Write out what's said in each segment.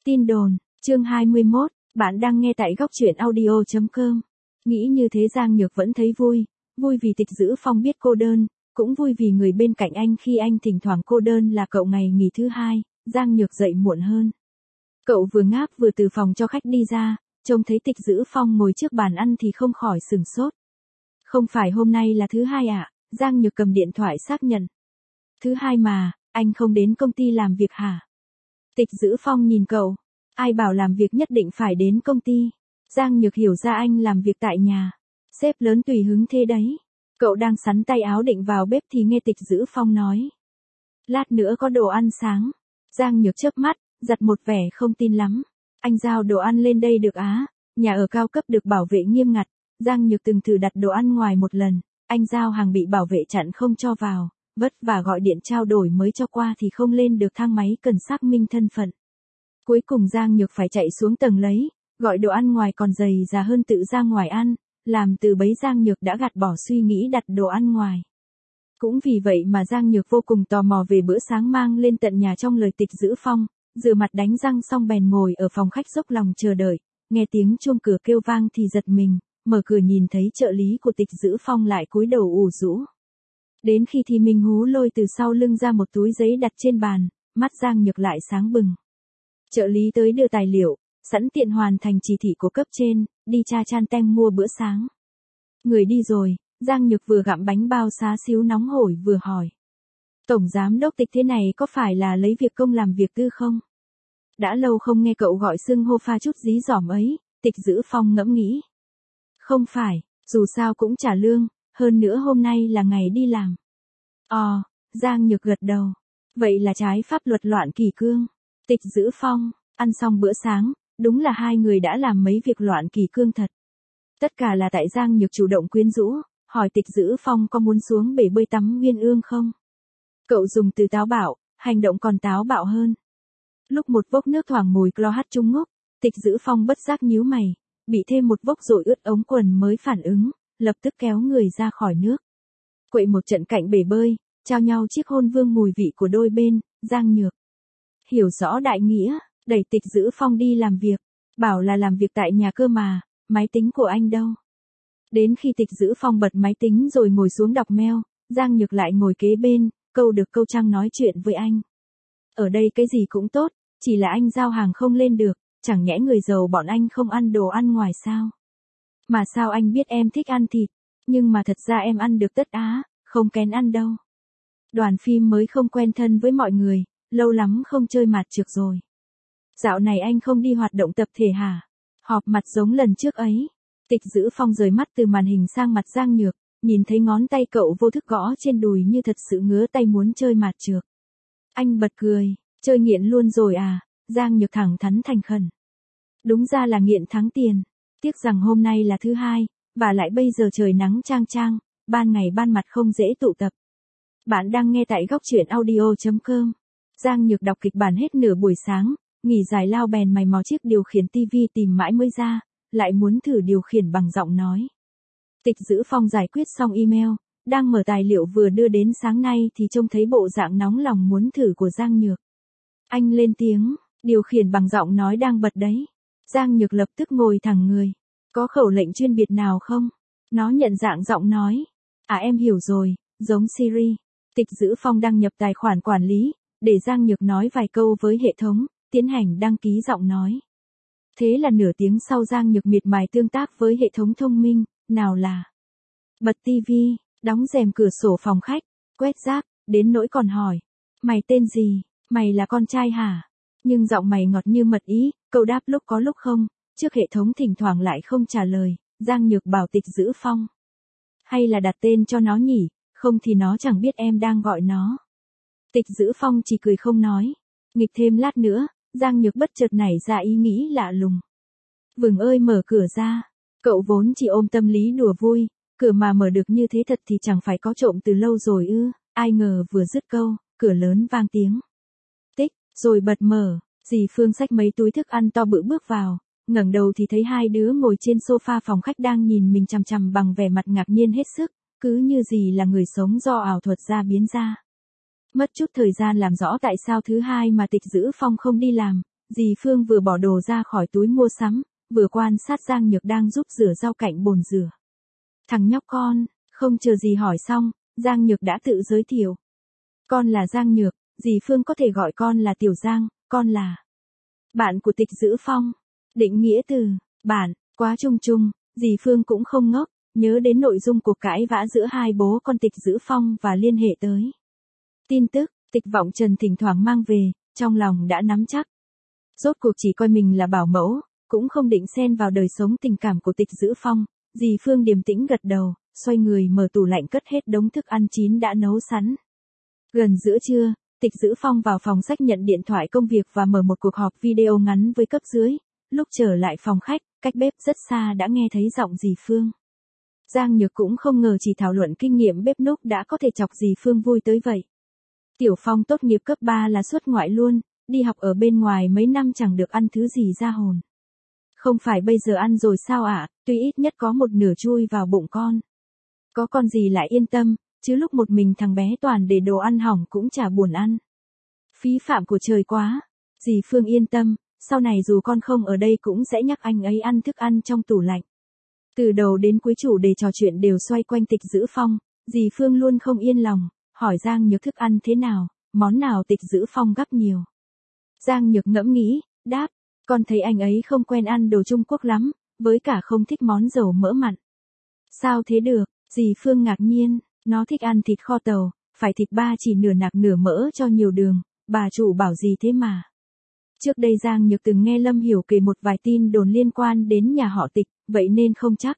Tin đồn, chương 21, bạn đang nghe tại góc truyện audio.com. Nghĩ như thế Giang Nhược vẫn thấy vui, vui vì Tịch Dữ Phong biết cô đơn, cũng vui vì người bên cạnh anh khi anh thỉnh thoảng cô đơn là cậu. Ngày nghỉ thứ hai, Giang Nhược dậy muộn hơn. Cậu vừa ngáp vừa từ phòng cho khách đi ra, trông thấy Tịch Dữ Phong ngồi trước bàn ăn thì không khỏi sửng sốt. Không phải hôm nay là thứ hai à? Giang Nhược cầm điện thoại xác nhận. Thứ hai mà, anh không đến công ty làm việc hả? Tịch Dữ Phong nhìn cậu. Ai bảo làm việc nhất định phải đến công ty? Giang Nhược hiểu ra anh làm việc tại nhà. Sếp lớn tùy hứng thế đấy. Cậu đang sắn tay áo định vào bếp thì nghe Tịch Dữ Phong nói. Lát nữa có đồ ăn sáng. Giang Nhược chớp mắt, giật một vẻ không tin lắm. Anh giao đồ ăn lên đây được á? Nhà ở cao cấp được bảo vệ nghiêm ngặt. Giang Nhược từng thử đặt đồ ăn ngoài một lần. Anh giao hàng bị bảo vệ chặn không cho vào. Vất vả gọi điện trao đổi mới cho qua thì không lên được thang máy cần xác minh thân phận. Cuối cùng Giang Nhược phải chạy xuống tầng lấy, gọi đồ ăn ngoài còn dày dà hơn tự ra ngoài ăn, làm từ bấy Giang Nhược đã gạt bỏ suy nghĩ đặt đồ ăn ngoài. Cũng vì vậy mà Giang Nhược vô cùng tò mò về bữa sáng mang lên tận nhà trong lời Tịch Dữ Phong, rửa mặt đánh răng xong bèn ngồi ở phòng khách dốc lòng chờ đợi, nghe tiếng chuông cửa kêu vang thì giật mình, mở cửa nhìn thấy trợ lý của Tịch Dữ Phong lại cúi đầu ủ rũ. Đến khi thì Minh Hú lôi từ sau lưng ra một túi giấy đặt trên bàn, mắt Giang Nhược lại sáng bừng. Trợ lý tới đưa tài liệu, sẵn tiện hoàn thành chỉ thị của cấp trên, đi Cha Chan Teng mua bữa sáng. Người đi rồi, Giang Nhược vừa gặm bánh bao xá xíu nóng hổi vừa hỏi. Tổng giám đốc Tịch thế này có phải là lấy việc công làm việc tư không? Đã lâu không nghe cậu gọi xưng hô pha chút dí dỏm ấy, Tịch Dữ Phong ngẫm nghĩ. Không phải, dù sao cũng trả lương, hơn nữa hôm nay là ngày đi làm. Giang Nhược gật đầu. Vậy là trái pháp luật loạn kỷ cương. Tịch Dữ Phong, ăn xong bữa sáng, đúng là hai người đã làm mấy việc loạn kỷ cương thật. Tất cả là tại Giang Nhược chủ động quyến rũ, hỏi Tịch Dữ Phong có muốn xuống bể bơi tắm Nguyên Ương không? Cậu dùng từ táo bạo, hành động còn táo bạo hơn. Lúc một vốc nước thoảng mùi clo Trung Ngốc, Tịch Dữ Phong bất giác nhíu mày, bị thêm một vốc rồi ướt ống quần mới phản ứng, lập tức kéo người ra khỏi nước. Quậy một trận cạnh bể bơi, trao nhau chiếc hôn vương mùi vị của đôi bên. Giang Nhược hiểu rõ đại nghĩa, đẩy Tịch Dữ Phong đi làm việc, bảo là làm việc tại nhà cơ mà, máy tính của anh đâu. Đến khi Tịch Dữ Phong bật máy tính rồi ngồi xuống đọc mail, Giang Nhược lại ngồi kế bên, câu được câu trăng nói chuyện với anh. Ở đây cái gì cũng tốt, chỉ là anh giao hàng không lên được, chẳng nhẽ người giàu bọn anh không ăn đồ ăn ngoài sao? Mà sao anh biết em thích ăn thịt, nhưng mà thật ra em ăn được tất á, không kén ăn đâu. Đoàn phim mới không quen thân với mọi người, lâu lắm không chơi mặt trược rồi. Dạo này anh không đi hoạt động tập thể hả? Họp mặt giống lần trước ấy. Tịch Dữ Phong rời mắt từ màn hình sang mặt Giang Nhược, nhìn thấy ngón tay cậu vô thức gõ trên đùi như thật sự ngứa tay muốn chơi mặt trược. Anh bật cười, chơi nghiện luôn rồi à? Giang Nhược thẳng thắn thành khẩn. Đúng ra là nghiện thắng tiền. Tiếc rằng hôm nay là thứ hai, và lại bây giờ trời nắng chang chang, ban ngày ban mặt không dễ tụ tập. Bạn đang nghe tại góc truyện audio.com. Giang Nhược đọc kịch bản hết nửa buổi sáng, nghỉ giải lao bèn mày mò chiếc điều khiển tivi tìm mãi mới ra, lại muốn thử điều khiển bằng giọng nói. Tịch Dữ Phong giải quyết xong email, đang mở tài liệu vừa đưa đến sáng nay thì trông thấy bộ dạng nóng lòng muốn thử của Giang Nhược. Anh lên tiếng, điều khiển bằng giọng nói đang bật đấy. Giang Nhược lập tức ngồi thẳng người. Có khẩu lệnh chuyên biệt nào không? Nó nhận dạng giọng nói. À em hiểu rồi, giống Siri. Tịch Dữ Phong đăng nhập tài khoản quản lý, để Giang Nhược nói vài câu với hệ thống, tiến hành đăng ký giọng nói. Thế là nửa tiếng sau Giang Nhược miệt mài tương tác với hệ thống thông minh, nào là bật tivi, đóng rèm cửa sổ phòng khách, quét rác, đến nỗi còn hỏi. Mày tên gì? Mày là con trai hả? Nhưng giọng mày ngọt như mật ý, câu đáp lúc có lúc không, trước hệ thống thỉnh thoảng lại không trả lời, Giang Nhược bảo Tịch Dữ Phong. Hay là đặt tên cho nó nhỉ, không thì nó chẳng biết em đang gọi nó. Tịch Dữ Phong chỉ cười không nói. Nghịch thêm lát nữa, Giang Nhược bất chợt nảy ra ý nghĩ lạ lùng. Vừng ơi mở cửa ra. Cậu vốn chỉ ôm tâm lý đùa vui, cửa mà mở được như thế thật thì chẳng phải có trộm từ lâu rồi ư. Ai ngờ vừa dứt câu, cửa lớn vang tiếng. Tích, rồi bật mở. Dì Phương xách mấy túi thức ăn to bự bước vào, ngẩng đầu thì thấy hai đứa ngồi trên sofa phòng khách đang nhìn mình chằm chằm bằng vẻ mặt ngạc nhiên hết sức, cứ như dì là người sống do ảo thuật ra biến ra. Mất chút thời gian làm rõ tại sao thứ hai mà Tịch Dữ Phong không đi làm, dì Phương vừa bỏ đồ ra khỏi túi mua sắm, vừa quan sát Giang Nhược đang giúp rửa rau cạnh bồn rửa. Thằng nhóc con, không chờ dì hỏi xong, Giang Nhược đã tự giới thiệu. Con là Giang Nhược, dì Phương có thể gọi con là Tiểu Giang, con là bạn của Tịch Dữ Phong. Định nghĩa từ bạn, quá chung chung, dì Phương cũng không ngốc, nhớ đến nội dung cuộc cãi vã giữa hai bố con Tịch Dữ Phong và liên hệ tới tin tức, Tịch Vọng Trần thỉnh thoảng mang về, trong lòng đã nắm chắc. Rốt cuộc chỉ coi mình là bảo mẫu, cũng không định xen vào đời sống tình cảm của Tịch Dữ Phong, dì Phương điềm tĩnh gật đầu, xoay người mở tủ lạnh cất hết đống thức ăn chín đã nấu sẵn. Gần giữa trưa, Tịch Dữ Phong vào phòng sách nhận điện thoại công việc và mở một cuộc họp video ngắn với cấp dưới. Lúc trở lại phòng khách, cách bếp rất xa đã nghe thấy giọng dì Phương. Giang Nhược cũng không ngờ chỉ thảo luận kinh nghiệm bếp núc đã có thể chọc dì Phương vui tới vậy. Tiểu Phong tốt nghiệp cấp 3 là xuất ngoại luôn, đi học ở bên ngoài mấy năm chẳng được ăn thứ gì ra hồn. Không phải bây giờ ăn rồi sao ạ, tuy ít nhất có một nửa chui vào bụng con. Có con gì lại yên tâm, chứ lúc một mình thằng bé toàn để đồ ăn hỏng cũng chả buồn ăn. Phí phạm của trời quá, dì Phương yên tâm, sau này dù con không ở đây cũng sẽ nhắc anh ấy ăn thức ăn trong tủ lạnh. Từ đầu đến cuối chủ đề trò chuyện đều xoay quanh Tịch Dữ Phong, dì Phương luôn không yên lòng, hỏi Giang Nhược thức ăn thế nào, món nào Tịch Dữ Phong gắp nhiều. Giang Nhược ngẫm nghĩ, đáp, con thấy anh ấy không quen ăn đồ Trung Quốc lắm, với cả không thích món dầu mỡ mặn. Sao thế được, dì Phương ngạc nhiên, nó thích ăn thịt kho tàu, phải thịt ba chỉ nửa nạc nửa mỡ cho nhiều đường, bà chủ bảo gì thế mà. Trước đây Giang Nhược từng nghe Lâm Hiểu kể một vài tin đồn liên quan đến nhà họ Tịch, vậy nên không chắc.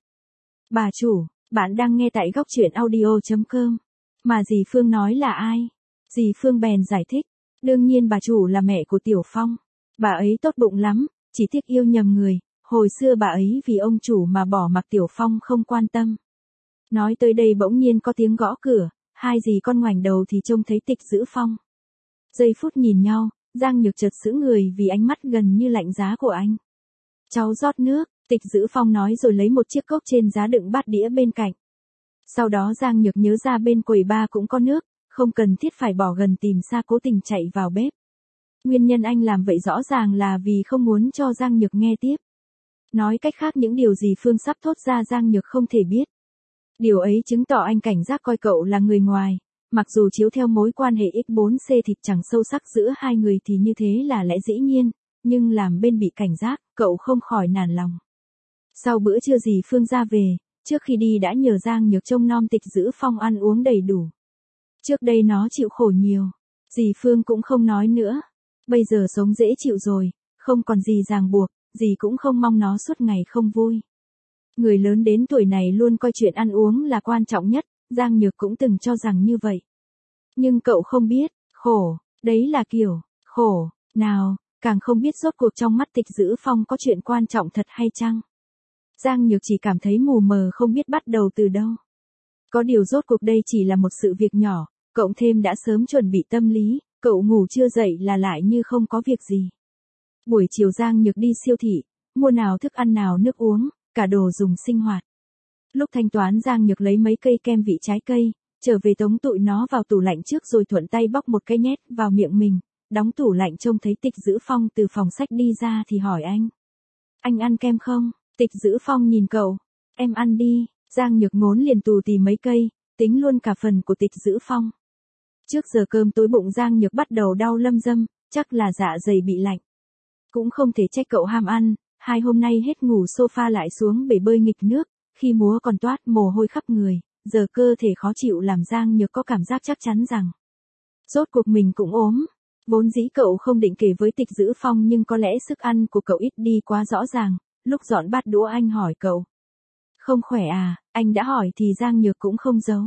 Bà chủ, bạn đang nghe tại góc truyện audio.com. Mà dì Phương nói là ai? Dì Phương bèn giải thích, đương nhiên bà chủ là mẹ của Tiểu Phong. Bà ấy tốt bụng lắm, chỉ tiếc yêu nhầm người, hồi xưa bà ấy vì ông chủ mà bỏ mặc Tiểu Phong không quan tâm. Nói tới đây bỗng nhiên có tiếng gõ cửa, hai dì con ngoảnh đầu thì trông thấy Tịch Dữ Phong. Giây phút nhìn nhau, Giang Nhược chợt sững người vì ánh mắt gần như lạnh giá của anh. Cháu rót nước, Tịch Dữ Phong nói rồi lấy một chiếc cốc trên giá đựng bát đĩa bên cạnh. Sau đó Giang Nhược nhớ ra bên quầy bar cũng có nước, không cần thiết phải bỏ gần tìm xa cố tình chạy vào bếp. Nguyên nhân anh làm vậy rõ ràng là vì không muốn cho Giang Nhược nghe tiếp. Nói cách khác những điều gì Phương sắp thốt ra Giang Nhược không thể biết. Điều ấy chứng tỏ anh cảnh giác coi cậu là người ngoài, mặc dù chiếu theo mối quan hệ X4C thịt chẳng sâu sắc giữa hai người thì như thế là lẽ dĩ nhiên, nhưng làm bên bị cảnh giác, cậu không khỏi nản lòng. Sau bữa trưa dì Phương ra về, trước khi đi đã nhờ Giang Nhược trông nom Tịch Dữ Phong ăn uống đầy đủ. Trước đây nó chịu khổ nhiều, dì Phương cũng không nói nữa. Bây giờ sống dễ chịu rồi, không còn gì ràng buộc, dì cũng không mong nó suốt ngày không vui. Người lớn đến tuổi này luôn coi chuyện ăn uống là quan trọng nhất, Giang Nhược cũng từng cho rằng như vậy. Nhưng cậu không biết, khổ, đấy là kiểu, khổ, nào, càng không biết rốt cuộc trong mắt Tịch Dữ Phong có chuyện quan trọng thật hay chăng. Giang Nhược chỉ cảm thấy mù mờ không biết bắt đầu từ đâu. Có điều rốt cuộc đây chỉ là một sự việc nhỏ, cộng thêm đã sớm chuẩn bị tâm lý, cậu ngủ chưa dậy là lại như không có việc gì. Buổi chiều Giang Nhược đi siêu thị, mua nào thức ăn nào nước uống, cả đồ dùng sinh hoạt. Lúc thanh toán Giang Nhược lấy mấy cây kem vị trái cây, trở về tống tụi nó vào tủ lạnh trước rồi thuận tay bóc một cái nhét vào miệng mình, đóng tủ lạnh trông thấy Tịch Dữ Phong từ phòng sách đi ra thì hỏi anh. Anh ăn kem không? Tịch Dữ Phong nhìn cậu, em ăn đi, Giang Nhược ngốn liền tù tì mấy cây, tính luôn cả phần của Tịch Dữ Phong. Trước giờ cơm tối bụng Giang Nhược bắt đầu đau lâm dâm, chắc là dạ dày bị lạnh. Cũng không thể trách cậu ham ăn, hai hôm nay hết ngủ sofa lại xuống bể bơi nghịch nước, khi múa còn toát mồ hôi khắp người, giờ cơ thể khó chịu làm Giang Nhược có cảm giác chắc chắn rằng rốt cuộc mình cũng ốm. Vốn dĩ cậu không định kể với Tịch Dữ Phong nhưng có lẽ sức ăn của cậu ít đi quá rõ ràng, lúc dọn bát đũa anh hỏi cậu. Không khỏe à, anh đã hỏi thì Giang Nhược cũng không giấu.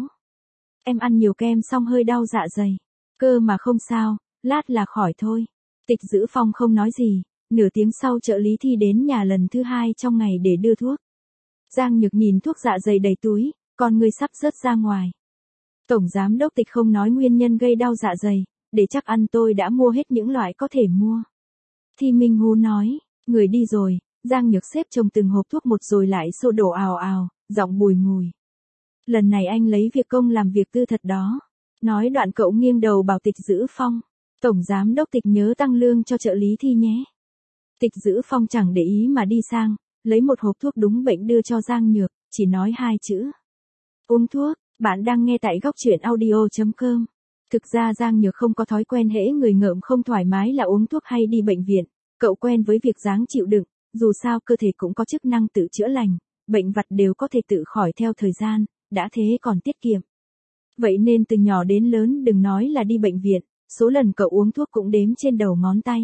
Em ăn nhiều kem xong hơi đau dạ dày. Cơ mà không sao, lát là khỏi thôi. Tịch Dữ Phong không nói gì, nửa tiếng sau trợ lý Thi đến nhà lần thứ 2 trong ngày để đưa thuốc. Giang Nhược nhìn thuốc dạ dày đầy túi, con người sắp rớt ra ngoài. Tổng giám đốc Tịch không nói nguyên nhân gây đau dạ dày, để chắc ăn tôi đã mua hết những loại có thể mua. Thi Minh Hú nói, người đi rồi, Giang Nhược xếp chồng từng hộp thuốc một rồi lại xô đổ ào ào, giọng bùi ngùi. Lần này anh lấy việc công làm việc tư thật đó. Nói đoạn cậu nghiêng đầu bảo Tịch Dữ Phong. Tổng giám đốc Tịch nhớ tăng lương cho trợ lý Thi nhé. Tịch Dữ Phong chẳng để ý mà đi sang, lấy một hộp thuốc đúng bệnh đưa cho Giang Nhược, chỉ nói 2 chữ. Uống thuốc, bạn đang nghe tại góc truyện audio.com. Thực ra Giang Nhược không có thói quen hễ người ngợm không thoải mái là uống thuốc hay đi bệnh viện, cậu quen với việc ráng chịu đựng, dù sao cơ thể cũng có chức năng tự chữa lành, bệnh vặt đều có thể tự khỏi theo thời gian, đã thế còn tiết kiệm. Vậy nên từ nhỏ đến lớn đừng nói là đi bệnh viện, số lần cậu uống thuốc cũng đếm trên đầu ngón tay.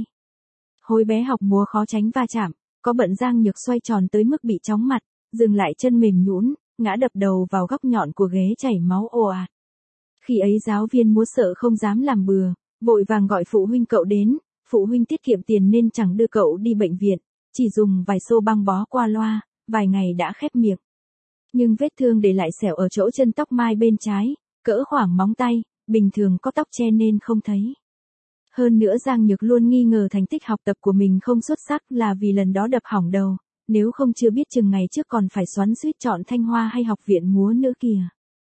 Hồi bé học múa khó tránh va chạm, có bận Giang Nhược xoay tròn tới mức bị chóng mặt, dừng lại chân mềm nhũn, ngã đập đầu vào góc nhọn của ghế chảy máu ồ ạt. Khi ấy giáo viên múa sợ không dám làm bừa, vội vàng gọi phụ huynh cậu đến, phụ huynh tiết kiệm tiền nên chẳng đưa cậu đi bệnh viện, chỉ dùng vài xô băng bó qua loa, vài ngày đã khép miệng. Nhưng vết thương để lại sẹo ở chỗ chân tóc mai bên trái, cỡ khoảng móng tay, bình thường có tóc che nên không thấy. Hơn nữa Giang Nhược luôn nghi ngờ thành tích học tập của mình không xuất sắc là vì lần đó đập hỏng đầu, nếu không chưa biết chừng ngày trước còn phải xoắn xuýt chọn Thanh Hoa hay học viện múa nữa kìa.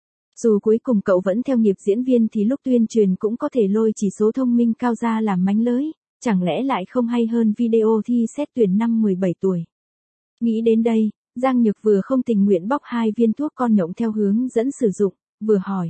Dù cuối cùng cậu vẫn theo nghiệp diễn viên thì lúc tuyên truyền cũng có thể lôi chỉ số thông minh cao ra làm mánh lới, chẳng lẽ lại không hay hơn video thi xét tuyển năm 17 tuổi. Nghĩ đến đây, Giang Nhược vừa không tình nguyện bóc 2 viên thuốc con nhộng theo hướng dẫn sử dụng, vừa hỏi.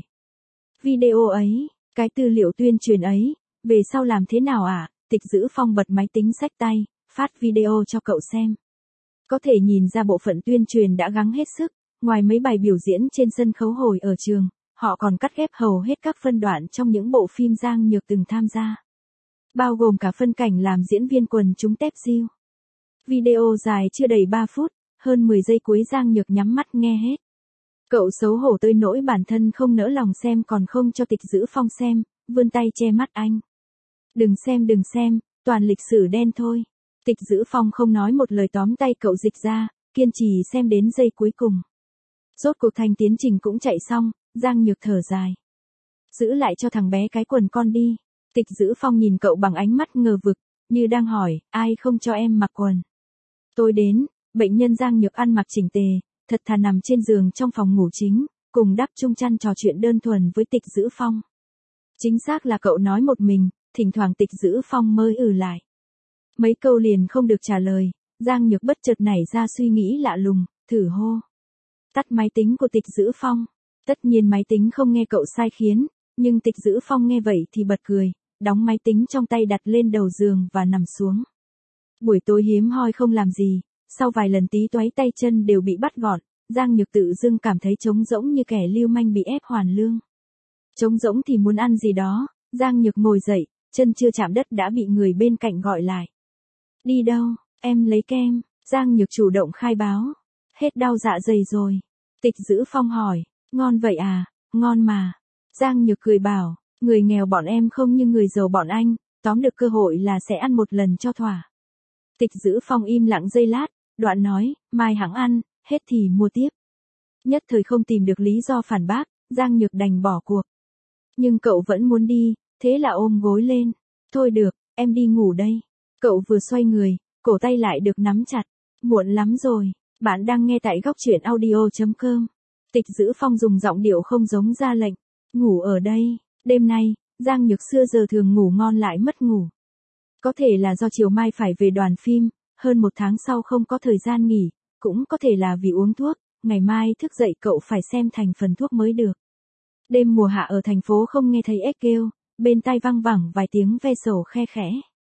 Video ấy, cái tư liệu tuyên truyền ấy, về sau làm thế nào ạ? Tịch Dữ Phong bật máy tính xách tay, phát video cho cậu xem. Có thể nhìn ra bộ phận tuyên truyền đã gắng hết sức, ngoài mấy bài biểu diễn trên sân khấu hồi ở trường, họ còn cắt ghép hầu hết các phân đoạn trong những bộ phim Giang Nhược từng tham gia. Bao gồm cả phân cảnh làm diễn viên quần chúng tép diêu. Video dài chưa đầy 3 phút, hơn 10 giây cuối Giang Nhược nhắm mắt nghe hết. Cậu xấu hổ tới nỗi bản thân không nỡ lòng xem còn không cho Tịch Dữ Phong xem, vươn tay che mắt anh. Đừng xem, toàn lịch sử đen thôi. Tịch Dữ Phong không nói một lời tóm tay cậu dịch ra, kiên trì xem đến giây cuối cùng. Rốt cuộc thành tiến trình cũng chạy xong, Giang Nhược thở dài. Giữ lại cho thằng bé cái quần con đi. Tịch Dữ Phong nhìn cậu bằng ánh mắt ngờ vực, như đang hỏi, ai không cho em mặc quần. Tôi đến, bệnh nhân Giang Nhược ăn mặc chỉnh tề, thật thà nằm trên giường trong phòng ngủ chính, cùng đắp chung chăn trò chuyện đơn thuần với Tịch Dữ Phong. Chính xác là cậu nói một mình, thỉnh thoảng Tịch Dữ Phong mới lại. Mấy câu liền không được trả lời, Giang Nhược bất chợt nảy ra suy nghĩ lạ lùng, thử hô. Tắt máy tính của Tịch Dữ Phong. Tất nhiên máy tính không nghe cậu sai khiến, nhưng Tịch Dữ Phong nghe vậy thì bật cười, đóng máy tính trong tay đặt lên đầu giường và nằm xuống. Buổi tối hiếm hoi không làm gì, sau vài lần tí toái tay chân đều bị bắt gọn, Giang Nhược tự dưng cảm thấy trống rỗng như kẻ lưu manh bị ép hoàn lương. Trống rỗng thì muốn ăn gì đó, Giang Nhược ngồi dậy, chân chưa chạm đất đã bị người bên cạnh gọi lại. Đi đâu, em lấy kem, Giang Nhược chủ động khai báo. Hết đau dạ dày rồi. Tịch Dữ Phong hỏi, ngon vậy à, ngon mà. Giang Nhược cười bảo, người nghèo bọn em không như người giàu bọn anh, tóm được cơ hội là sẽ ăn một lần cho thỏa. Tịch Dữ Phong im lặng giây lát, đoạn nói, mai hẵng ăn, hết thì mua tiếp. Nhất thời không tìm được lý do phản bác, Giang Nhược đành bỏ cuộc. Nhưng cậu vẫn muốn đi, thế là ôm gối lên. Thôi được, em đi ngủ đây. Cậu vừa xoay người, cổ tay lại được nắm chặt. Muộn lắm rồi, bạn đang nghe tại góc truyện audio.com. Tịch Dữ Phong dùng giọng điệu không giống ra lệnh. Ngủ ở đây, đêm nay, Giang Nhược xưa giờ thường ngủ ngon lại mất ngủ. Có thể là do chiều mai phải về đoàn phim, hơn 1 tháng sau không có thời gian nghỉ, cũng có thể là vì uống thuốc, ngày mai thức dậy cậu phải xem thành phần thuốc mới được. Đêm mùa hạ ở thành phố không nghe thấy ếch kêu, bên tai văng vẳng vài tiếng ve sầu khe khẽ.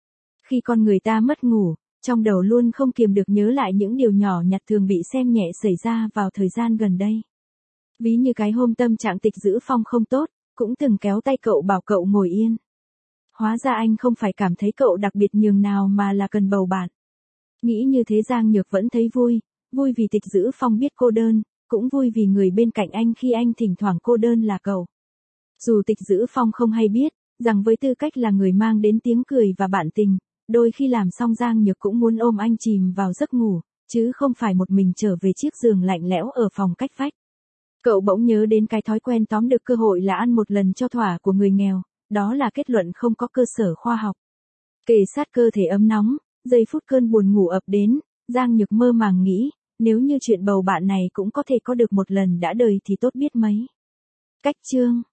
Khi con người ta mất ngủ, trong đầu luôn không kiềm được nhớ lại những điều nhỏ nhặt thường bị xem nhẹ xảy ra vào thời gian gần đây. Ví như cái hôm tâm trạng Tịch Dữ Phong không tốt, cũng từng kéo tay cậu bảo cậu ngồi yên. Hóa ra anh không phải cảm thấy cậu đặc biệt nhường nào mà là cần bầu bạn. Nghĩ như thế Giang Nhược vẫn thấy vui, vui vì Tịch Dữ Phong biết cô đơn, cũng vui vì người bên cạnh anh khi anh thỉnh thoảng cô đơn là cậu. Dù Tịch Dữ Phong không hay biết, rằng với tư cách là người mang đến tiếng cười và bạn tình, đôi khi làm xong Giang Nhược cũng muốn ôm anh chìm vào giấc ngủ, chứ không phải một mình trở về chiếc giường lạnh lẽo ở phòng cách vách. Cậu bỗng nhớ đến cái thói quen tóm được cơ hội là ăn một lần cho thỏa của người nghèo, đó là kết luận không có cơ sở khoa học. Kề sát cơ thể ấm nóng, giây phút cơn buồn ngủ ập đến, Giang Nhược mơ màng nghĩ, nếu như chuyện bầu bạn này cũng có thể có được một lần đã đời thì tốt biết mấy. Cách chương